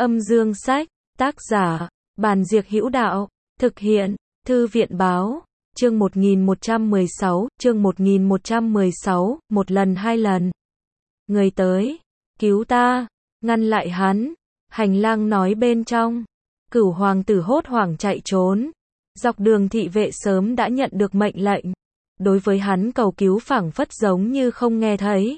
Âm dương sách, tác giả, Bàn Diệc Hữu Đạo, thực hiện, Thư viện báo, chương 1116, một lần hai lần. Người tới, cứu ta, ngăn lại hắn, hành lang nói bên trong. Cửu hoàng tử hốt hoảng chạy trốn. Dọc đường thị vệ sớm đã nhận được mệnh lệnh. Đối với hắn cầu cứu phảng phất giống như không nghe thấy.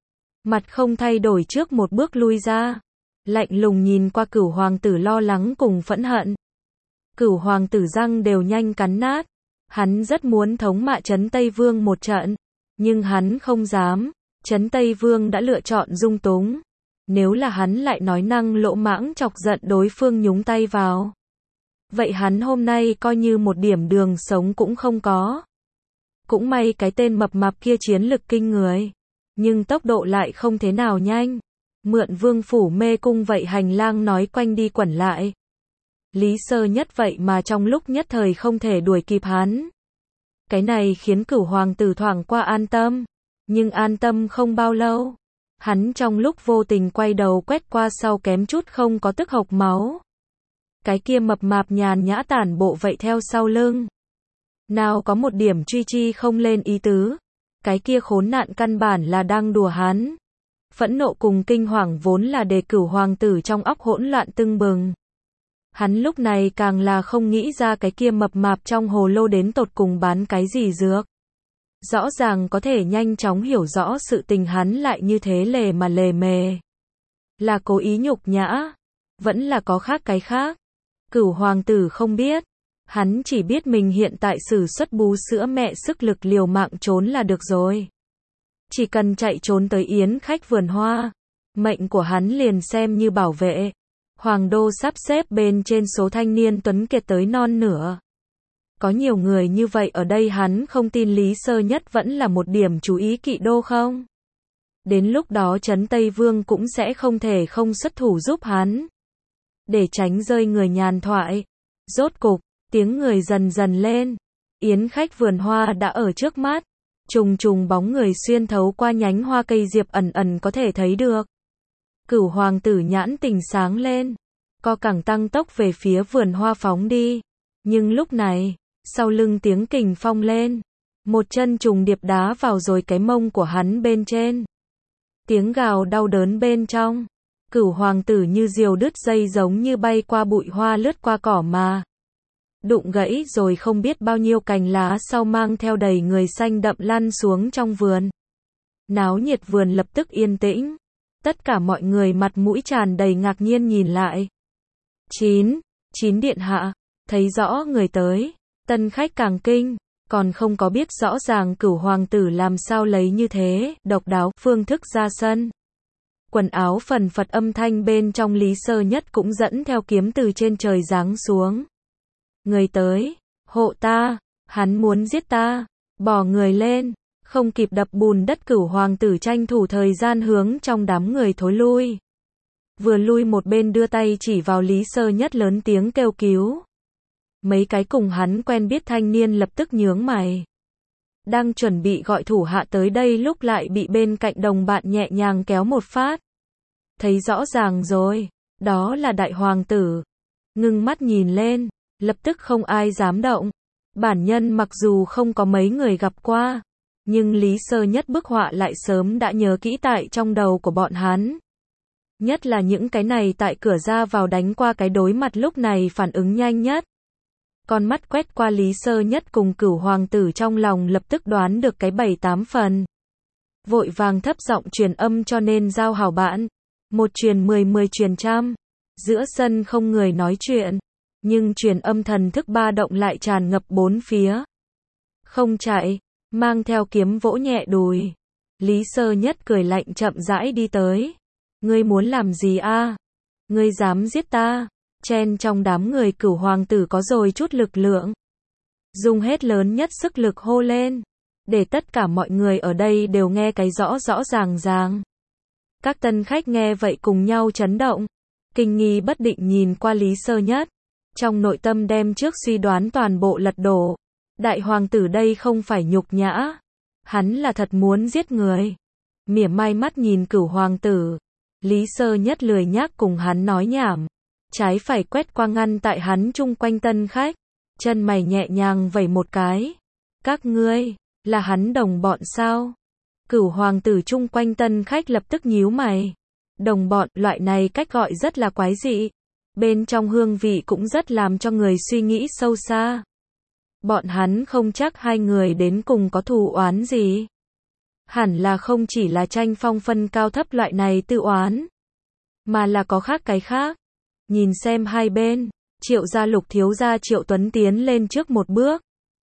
Mặt không thay đổi trước một bước lui ra. Lạnh lùng nhìn qua cửu hoàng tử lo lắng cùng phẫn hận. Cửu hoàng tử răng đều nhanh cắn nát. Hắn rất muốn thống mạ Trấn Tây Vương một trận. Nhưng hắn không dám. Trấn Tây Vương đã lựa chọn dung túng. Nếu là hắn lại nói năng lỗ mãng chọc giận đối phương nhúng tay vào. Vậy hắn hôm nay coi như một điểm đường sống cũng không có. Cũng may cái tên mập mạp kia chiến lực kinh người. Nhưng tốc độ lại không thế nào nhanh. Mượn vương phủ mê cung vậy hành lang nói quanh đi quẩn lại. Lý Sơ Nhất vậy mà trong lúc nhất thời không thể đuổi kịp hắn. Cái này khiến cửu hoàng tử thoảng qua an tâm. Nhưng an tâm không bao lâu. Hắn trong lúc vô tình quay đầu quét qua sau kém chút không có tức hộc máu. Cái kia mập mạp nhàn nhã tản bộ vậy theo sau lưng. Nào có một điểm truy chi không lên ý tứ. Cái kia khốn nạn căn bản là đang đùa hắn. Phẫn nộ cùng kinh hoàng vốn là để cửu hoàng tử trong óc hỗn loạn tưng bừng. Hắn lúc này càng là không nghĩ ra cái kia mập mạp trong hồ lô đến tột cùng bán cái gì dược. Rõ ràng có thể nhanh chóng hiểu rõ sự tình hắn lại như thế lề mà lề mề. Là cố ý nhục nhã. Vẫn là có khác cái khác. Cửu hoàng tử không biết. Hắn chỉ biết mình hiện tại sử xuất bú sữa mẹ sức lực liều mạng trốn là được rồi. Chỉ cần chạy trốn tới yến khách vườn hoa. Mệnh của hắn liền xem như bảo vệ. Hoàng đô sắp xếp bên trên số thanh niên tuấn kiệt tới non nửa. Có nhiều người như vậy ở đây hắn không tin Lý Sơ Nhất vẫn là một điểm chú ý kỵ đô không? Đến lúc đó Trấn Tây Vương cũng sẽ không thể không xuất thủ giúp hắn. Để tránh rơi người nhàn thoại. Rốt cục, tiếng người dần dần lên. Yến khách vườn hoa đã ở trước mắt. Trùng trùng bóng người xuyên thấu qua nhánh hoa cây diệp ẩn ẩn có thể thấy được. Cửu hoàng tử nhãn tình sáng lên. Co cẳng tăng tốc về phía vườn hoa phóng đi. Nhưng lúc này, sau lưng tiếng kình phong lên. Một chân trùng điệp đá vào rồi cái mông của hắn bên trên. Tiếng gào đau đớn bên trong. Cửu hoàng tử như diều đứt dây giống như bay qua bụi hoa lướt qua cỏ mà. Đụng gãy rồi không biết bao nhiêu cành lá sau mang theo đầy người xanh đậm lăn xuống trong vườn. Náo nhiệt vườn lập tức yên tĩnh. Tất cả mọi người mặt mũi tràn đầy ngạc nhiên nhìn lại. Chín điện hạ, thấy rõ người tới. Tân khách càng kinh, còn không có biết rõ ràng cửu hoàng tử làm sao lấy như thế, độc đáo, phương thức ra sân. Quần áo phần phật âm thanh bên trong Lý Sơ Nhất cũng dẫn theo kiếm từ trên trời giáng xuống. Người tới, hộ ta, hắn muốn giết ta, bỏ người lên, không kịp đập bùn đất cửu hoàng tử tranh thủ thời gian hướng trong đám người thối lui. Vừa lui một bên đưa tay chỉ vào Lý Sơ Nhất lớn tiếng kêu cứu. Mấy cái cùng hắn quen biết thanh niên lập tức nhướng mày. Đang chuẩn bị gọi thủ hạ tới đây lúc lại bị bên cạnh đồng bạn nhẹ nhàng kéo một phát. Thấy rõ ràng rồi, đó là đại hoàng tử. Ngưng mắt nhìn lên, lập tức không ai dám động. Bản nhân mặc dù không có mấy người gặp qua, nhưng Lý Sơ Nhất bức họa lại sớm đã nhớ kỹ tại trong đầu của bọn hắn. Nhất là những cái này tại cửa ra vào đánh qua cái đối mặt lúc này phản ứng nhanh nhất. Con mắt quét qua Lý Sơ Nhất cùng cửu hoàng tử trong lòng lập tức đoán được cái 7-8 phần. Vội vàng thấp giọng truyền âm cho nên giao hảo bạn. Một truyền 10, 10 truyền trăm. Giữa sân không người nói chuyện. Nhưng truyền âm thần thức ba động lại tràn ngập bốn phía. Không chạy, mang theo kiếm vỗ nhẹ đùi. Lý Sơ Nhất cười lạnh chậm rãi đi tới. Ngươi muốn làm gì a? Ngươi dám giết ta? Chen trong đám người cửu hoàng tử có rồi chút lực lượng. Dùng hết lớn nhất sức lực hô lên. Để tất cả mọi người ở đây đều nghe cái rõ rõ ràng ràng. Các tân khách nghe vậy cùng nhau chấn động. Kinh nghi bất định nhìn qua Lý Sơ Nhất. Trong nội tâm đem trước suy đoán toàn bộ lật đổ. Đại hoàng tử đây không phải nhục nhã. Hắn là thật muốn giết người. Mỉa mai mắt nhìn cửu hoàng tử. Lý Sơ Nhất lười nhác cùng hắn nói nhảm. Trái phải quét qua ngăn tại hắn chung quanh tân khách. Chân mày nhẹ nhàng vẩy một cái. Các ngươi, là hắn đồng bọn sao? Cửu hoàng tử chung quanh tân khách lập tức nhíu mày. Đồng bọn, loại này cách gọi rất là quái dị. Bên trong hương vị cũng rất làm cho người suy nghĩ sâu xa. Bọn hắn không chắc hai người đến cùng có thù oán gì. Hẳn là không chỉ là tranh phong phân cao thấp loại này tự oán, mà là có khác cái khác. Nhìn xem hai bên, Triệu gia Lục thiếu gia Triệu Tuấn tiến lên trước một bước.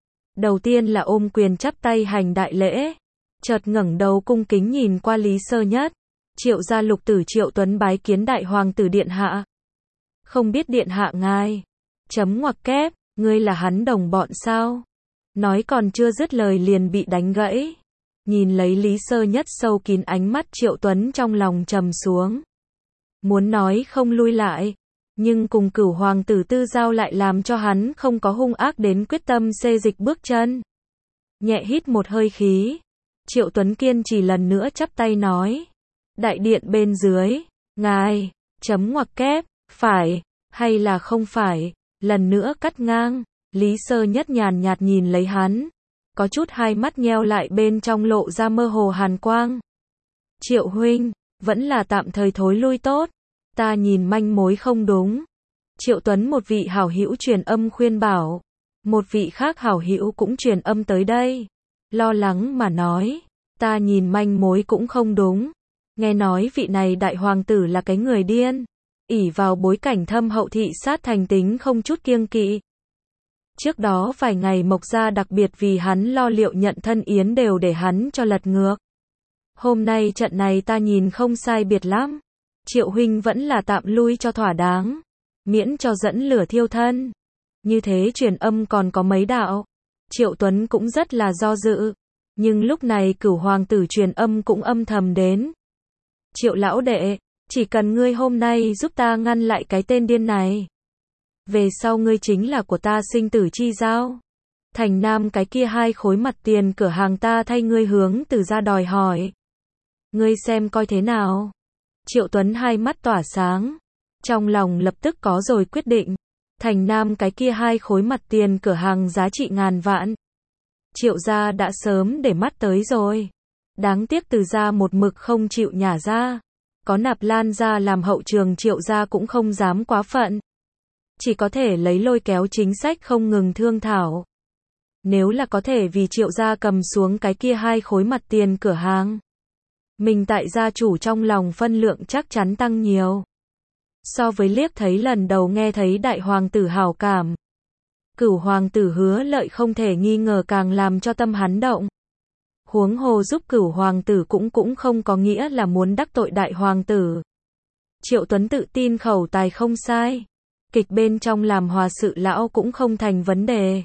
Đầu tiên là ôm quyền chắp tay hành đại lễ, chợt ngẩng đầu cung kính nhìn qua Lý Sơ Nhất. Triệu gia Lục tử Triệu Tuấn bái kiến đại hoàng tử điện hạ. Không biết điện hạ ngài. Chấm ngoặc kép, ngươi là hắn đồng bọn sao? Nói còn chưa dứt lời liền bị đánh gãy. Nhìn lấy Lý Sơ Nhất sâu kín ánh mắt, Triệu Tuấn trong lòng trầm xuống. Muốn nói không lui lại, nhưng cùng Cửu hoàng tử tư giao lại làm cho hắn không có hung ác đến quyết tâm xê dịch bước chân. Nhẹ hít một hơi khí, Triệu Tuấn kiên trì lần nữa chắp tay nói. Đại điện bên dưới, ngài, chấm ngoặc kép, phải, hay là không phải, lần nữa cắt ngang. Lý Sơ Nhất nhàn nhạt nhìn lấy hắn, có chút hai mắt nheo lại bên trong lộ ra mơ hồ hàn quang. Triệu huynh, vẫn là tạm thời thối lui tốt, ta nhìn manh mối không đúng. Triệu Tuấn một vị hảo hữu truyền âm khuyên bảo, một vị khác hảo hữu cũng truyền âm tới đây, lo lắng mà nói, ta nhìn manh mối cũng không đúng. Nghe nói vị này đại hoàng tử là cái người điên, ỷ vào bối cảnh thâm hậu thị sát thành tính không chút kiêng kỵ. Trước đó vài ngày Mộc gia đặc biệt vì hắn lo liệu nhận thân yến đều để hắn cho lật ngược. Hôm nay trận này ta nhìn không sai biệt lắm. Triệu huynh vẫn là tạm lui cho thỏa đáng, miễn cho dẫn lửa thiêu thân. Như thế truyền âm còn có mấy đạo. Triệu Tuấn cũng rất là do dự, nhưng lúc này Cửu hoàng tử truyền âm cũng âm thầm đến. Triệu lão đệ, chỉ cần ngươi hôm nay giúp ta ngăn lại cái tên điên này, về sau ngươi chính là của ta sinh tử chi giao. Thành Nam cái kia 2 khối mặt tiền cửa hàng ta thay ngươi hướng Từ ra đòi hỏi. Ngươi xem coi thế nào. Triệu Tuấn hai mắt tỏa sáng, trong lòng lập tức có rồi quyết định. Thành Nam cái kia 2 khối mặt tiền cửa hàng giá trị ngàn vạn. Triệu gia đã sớm để mắt tới rồi. Đáng tiếc Từ gia một mực không chịu nhả ra. Có Nạp Lan gia làm hậu trường, Triệu gia cũng không dám quá phận. Chỉ có thể lấy lôi kéo chính sách không ngừng thương thảo. Nếu là có thể vì Triệu gia cầm xuống cái kia 2 khối mặt tiền cửa hàng, mình tại gia chủ trong lòng phân lượng chắc chắn tăng nhiều. So với liếc thấy lần đầu nghe thấy đại hoàng tử hảo cảm, Cửu hoàng tử Hứa Lợi không thể nghi ngờ càng làm cho tâm hắn động. Huống hồ giúp Cửu hoàng tử cũng không có nghĩa là muốn đắc tội đại hoàng tử. Triệu Tuấn tự tin khẩu tài không sai, kịch bên trong làm hòa sự lão cũng không thành vấn đề.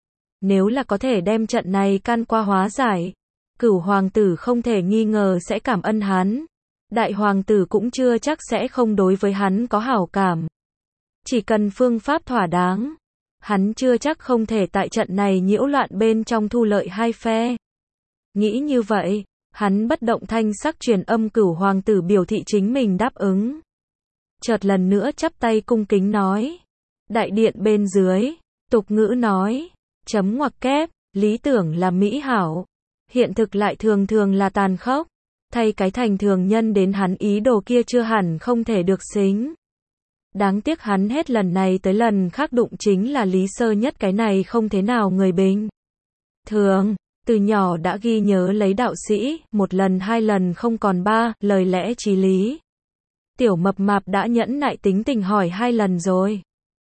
Nếu là có thể đem trận này can qua hóa giải, Cửu hoàng tử không thể nghi ngờ sẽ cảm ơn hắn. Đại hoàng tử cũng chưa chắc sẽ không đối với hắn có hảo cảm. Chỉ cần phương pháp thỏa đáng, hắn chưa chắc không thể tại trận này nhiễu loạn bên trong thu lợi hai phe. Nghĩ như vậy, hắn bất động thanh sắc truyền âm Cửu hoàng tử biểu thị chính mình đáp ứng. Chợt lần nữa chắp tay cung kính nói. Đại điện bên dưới, tục ngữ nói, chấm ngoặc kép, lý tưởng là mỹ hảo, hiện thực lại thường thường là tàn khốc. Thay cái thành thường nhân đến hắn ý đồ kia chưa hẳn không thể được xính. Đáng tiếc hắn hết lần này tới lần khác đụng chính là Lý Sơ Nhất, cái này không thế nào người bình thường. Từ nhỏ đã ghi nhớ lấy đạo sĩ, 1 lần 2 lần không còn 3, lời lẽ chí lý. Tiểu mập mạp đã nhẫn nại tính tình hỏi 2 lần rồi.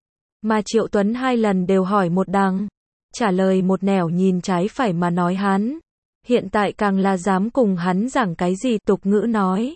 Mà Triệu Tuấn 2 lần đều hỏi một đằng. Trả lời một nẻo nhìn trái phải mà nói hắn. Hiện tại càng là dám cùng hắn giảng cái gì, tục ngữ nói.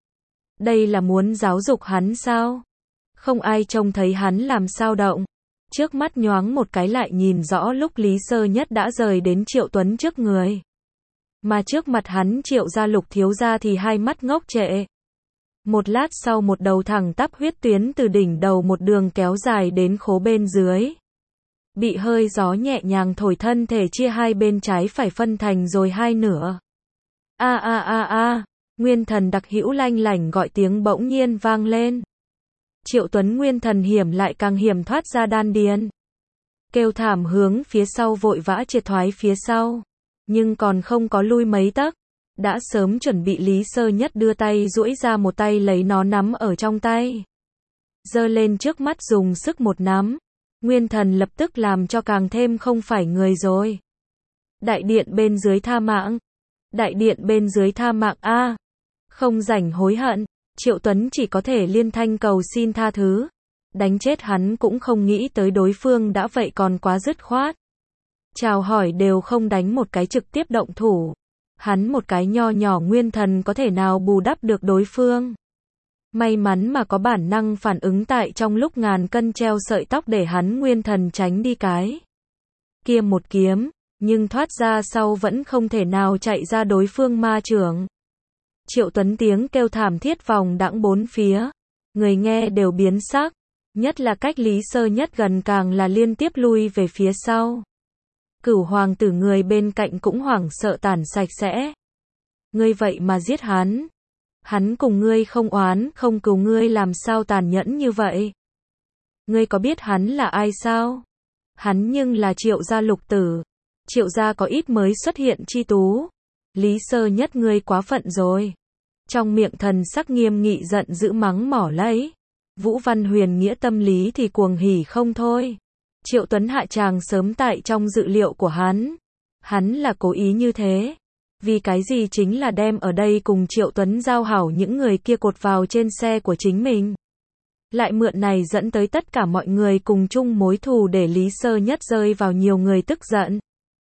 Đây là muốn giáo dục hắn sao? Không ai trông thấy hắn làm sao động. Trước mắt nhoáng một cái lại nhìn rõ lúc Lý Sơ Nhất đã rời đến Triệu Tuấn trước người. Mà trước mặt hắn Triệu gia Lục thiếu gia thì hai mắt ngốc trệ. Một lát sau một đầu thẳng tắp huyết tuyến từ đỉnh đầu một đường kéo dài đến khố bên dưới. Bị hơi gió nhẹ nhàng thổi, thân thể chia hai bên trái phải phân thành rồi 2 nửa. Nguyên thần đặc hữu lanh lảnh gọi tiếng bỗng nhiên vang lên. Triệu Tuấn nguyên thần hiểm lại càng hiểm thoát ra đan điền. Kêu thảm hướng phía sau vội vã triệt thoái phía sau. Nhưng còn không có lui mấy tấc. Đã sớm chuẩn bị Lý Sơ Nhất đưa tay duỗi ra một tay lấy nó nắm ở trong tay. Giơ lên trước mắt dùng sức một nắm. Nguyên thần lập tức làm cho càng thêm không phải người rồi. Đại điện bên dưới tha mạng. Đại điện bên dưới tha mạng a. Không rảnh hối hận. Triệu Tuấn chỉ có thể liên thanh cầu xin tha thứ. Đánh chết hắn cũng không nghĩ tới đối phương đã vậy còn quá dứt khoát. Chào hỏi đều không đánh một cái trực tiếp động thủ. Hắn một cái nho nhỏ nguyên thần có thể nào bù đắp được đối phương. May mắn mà có bản năng phản ứng tại trong lúc ngàn cân treo sợi tóc để hắn nguyên thần tránh đi cái kia một kiếm, nhưng thoát ra sau vẫn không thể nào chạy ra đối phương ma chưởng. Triệu Tuấn tiếng kêu thảm thiết vòng đãng bốn phía, người nghe đều biến sắc, nhất là cách Lý Sơ Nhất gần càng là liên tiếp lui về phía sau. Cửu hoàng tử người bên cạnh cũng hoảng sợ tản sạch sẽ. Ngươi vậy mà giết hắn. Hắn cùng ngươi không oán không cừu, ngươi làm sao tàn nhẫn như vậy? Ngươi có biết hắn là ai sao? Hắn nhưng là Triệu gia lục tử. Triệu gia có ít mới xuất hiện chi tú. Lý Sơ Nhất ngươi quá phận rồi. Trong miệng thần sắc nghiêm nghị giận dữ mắng mỏ lấy. Vũ Văn Huyền nghĩa tâm lý thì cuồng hỉ không thôi. Triệu Tuấn hạ tràng sớm tại trong dự liệu của hắn. Hắn là cố ý như thế. Vì cái gì chính là đem ở đây cùng Triệu Tuấn giao hảo những người kia cột vào trên xe của chính mình. Lại mượn này dẫn tới tất cả mọi người cùng chung mối thù để Lý Sơ Nhất rơi vào nhiều người tức giận.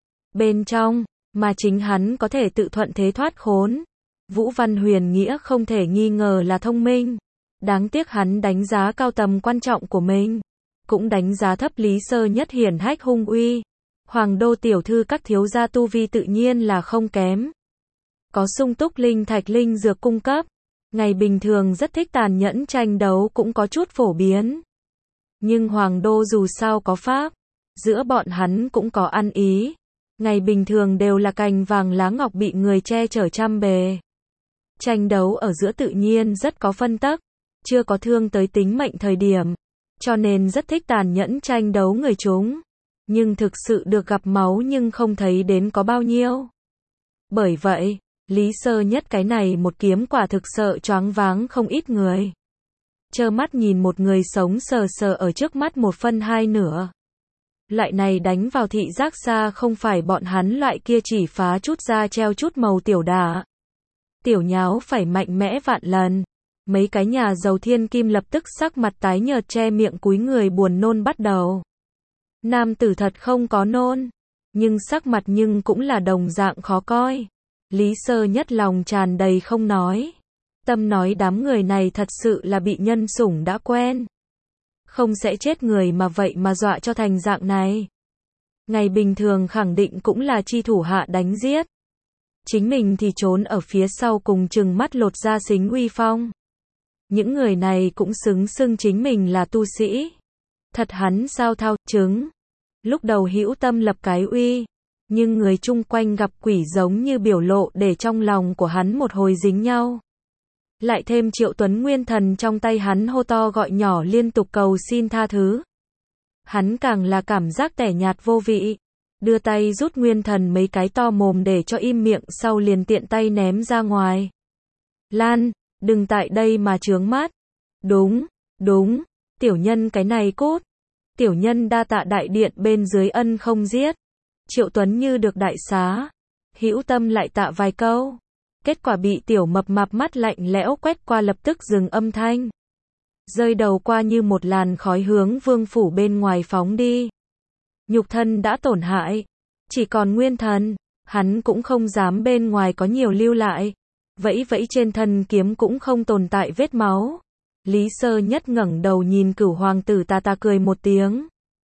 Bên trong, mà chính hắn có thể tự thuận thế thoát khốn. Vũ Văn Huyền nghĩa không thể nghi ngờ là thông minh. Đáng tiếc hắn đánh giá cao tầm quan trọng của mình. Cũng đánh giá thấp Lý Sơ Nhất hiển hách hung uy. Hoàng đô tiểu thư các thiếu gia tu vi tự nhiên là không kém. Có sung túc linh thạch linh dược cung cấp. Ngày bình thường rất thích tàn nhẫn tranh đấu cũng có chút phổ biến. Nhưng Hoàng đô dù sao có pháp. Giữa bọn hắn cũng có ăn ý. Ngày bình thường đều là cành vàng lá ngọc bị người che chở trăm bề. Tranh đấu ở giữa tự nhiên rất có phân tắc. Chưa có thương tới tính mệnh thời điểm. Cho nên rất thích tàn nhẫn tranh đấu người chúng. Nhưng thực sự được gặp máu nhưng không thấy đến có bao nhiêu. Bởi vậy, Lý Sơ Nhất cái này một kiếm quả thực sợ choáng váng không ít người. Trơ mắt nhìn một người sống sờ sờ ở trước mắt một phân hai nửa. Loại này đánh vào thị giác xa không phải bọn hắn loại kia chỉ phá chút ra treo chút màu tiểu đả. Tiểu nháo phải mạnh mẽ vạn lần. Mấy cái nhà giàu thiên kim lập tức sắc mặt tái nhợt che miệng cúi người buồn nôn bắt đầu. Nam tử thật không có nôn, nhưng sắc mặt nhưng cũng là đồng dạng khó coi. Lý Sơ Nhất lòng tràn đầy không nói. Tâm nói đám người này thật sự là bị nhân sủng đã quen. Không sẽ chết người mà vậy mà dọa cho thành dạng này. Ngày bình thường khẳng định cũng là chi thủ hạ đánh giết. Chính mình thì trốn ở phía sau cùng chừng mắt lột ra xính uy phong. Những người này cũng xứng xưng chính mình là tu sĩ. Thật hắn sao thao chứng. Lúc đầu hữu tâm lập cái uy. Nhưng người chung quanh gặp quỷ giống như biểu lộ để trong lòng của hắn một hồi dính nhau. Lại thêm Triệu Tuấn nguyên thần trong tay hắn hô to gọi nhỏ liên tục cầu xin tha thứ. Hắn càng là cảm giác tẻ nhạt vô vị. Đưa tay rút nguyên thần mấy cái to mồm để cho im miệng sau liền tiện tay ném ra ngoài. Lan, đừng tại đây mà chướng mắt. Đúng, đúng, tiểu nhân cái này cốt. Tiểu nhân đa tạ đại điện bên dưới ân không giết. Triệu Tuấn như được đại xá. Hữu tâm lại tạ vài câu. Kết quả bị tiểu mập mạp mắt lạnh lẽo quét qua lập tức dừng âm thanh. Rơi đầu qua như một làn khói hướng vương phủ bên ngoài phóng đi. Nhục thân đã tổn hại. Chỉ còn nguyên thần. Hắn cũng không dám bên ngoài có nhiều lưu lại. Vẫy vẫy trên thân kiếm cũng không tồn tại vết máu. Lý Sơ Nhất ngẩng đầu nhìn Cửu hoàng tử ta cười một tiếng.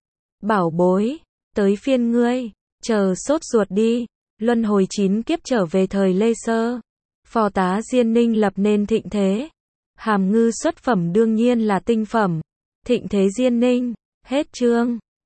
Bảo bối, tới phiên ngươi, chờ sốt ruột đi. Luân hồi 9 kiếp trở về thời Lê Sơ. Phò tá Diên Ninh lập nên thịnh thế. Hàm ngư xuất phẩm đương nhiên là tinh phẩm. Thịnh thế Diên Ninh, hết chương.